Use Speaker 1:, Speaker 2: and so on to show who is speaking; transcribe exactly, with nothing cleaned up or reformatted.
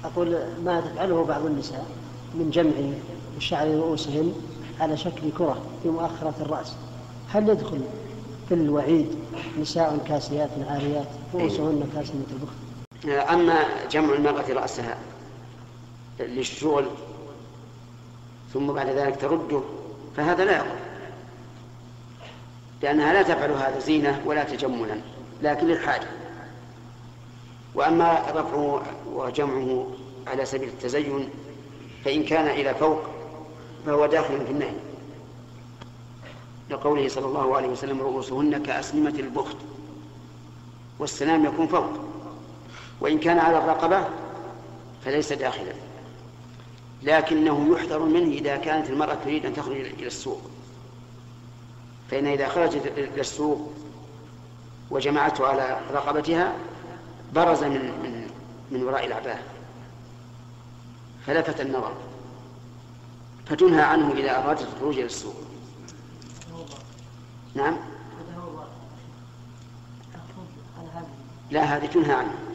Speaker 1: أقول ما تفعله بعض النساء من جمع شعر رؤوسهن على شكل كرة في مؤخرة الرأس، هل يدخل في الوعيد نساء كاسيات عاريات رؤوسهن كاسية البخت؟
Speaker 2: أما جمع المرأة رأسها للشغل ثم بعد ذلك ترده فهذا لا يقع، لأنها لا تفعل هذا زينة ولا تجملا لكن للحاجة. وأما رفعه وجمعه على سبيل التزين فإن كان إلى فوق فهو داخل في النهي، لقوله صلى الله عليه وسلم رؤوسهن كأسنمة البخت، والسنام يكون فوق. وإن كان على الرقبة فليس داخلا، لكنه يحذر منه إذا كانت المرأة تريد أن تخرج إلى السوق، فإن إذا خرجت إلى السوق وجمعته على رقبتها برز من, من, من وراء العباءة فلفت النظر، فتنهى عنه إذا أرادت الخروج إلى السوق. نعم، لا هذه تنهى عنه.